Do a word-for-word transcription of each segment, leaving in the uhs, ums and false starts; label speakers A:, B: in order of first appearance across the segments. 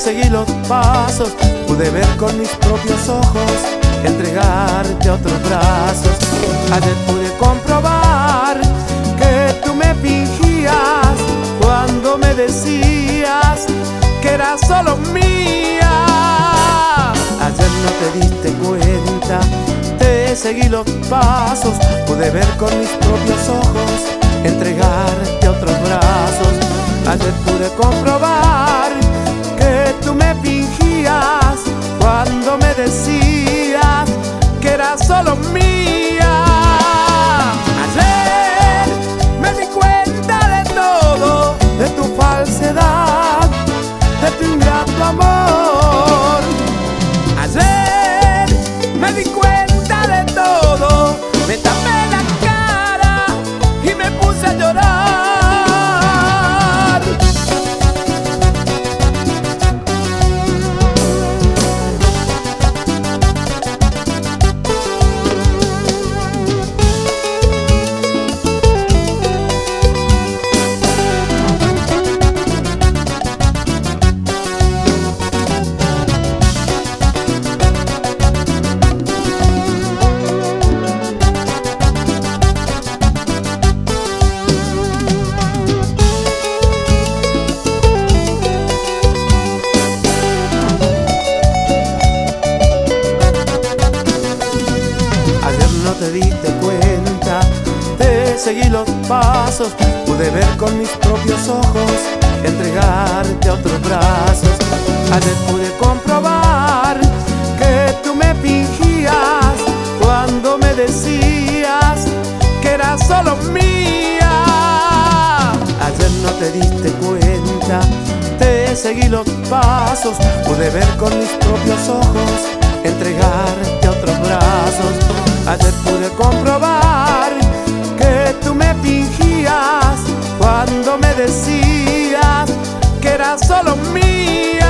A: seguí los pasos, pude ver con mis propios ojos, entregarte a otros brazos. Ayer pude comprobar que tú me fingías cuando me decías que eras solo mía. Ayer no te diste cuenta, te seguí los pasos, pude ver con mis propios ojos, entregarte a otros brazos. Ayer pude comprobar que tú me fingías cuando me decías que eras solo mía. Ayer me di cuenta de todo, de tu falsedad, de tu ingrato amor. Ayer me di cuenta de todo, me tapé la cara y me puse a llorar. No te diste cuenta, te seguí los pasos, pude ver con mis propios ojos, entregarte a otros brazos. Ayer pude comprobar que tú me fingías cuando me decías que eras solo mía. Ayer no te diste cuenta, te seguí los pasos, pude ver con mis propios ojos, entregarte a otros brazos. Ayer pude comprobar que tú me fingías cuando me decías que eras solo mía.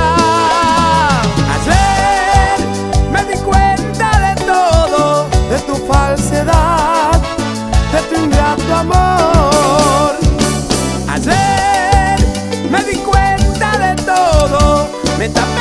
A: Ayer me di cuenta de todo, de tu falsedad, de tu ingrato amor. Ayer me di cuenta de todo, me tapé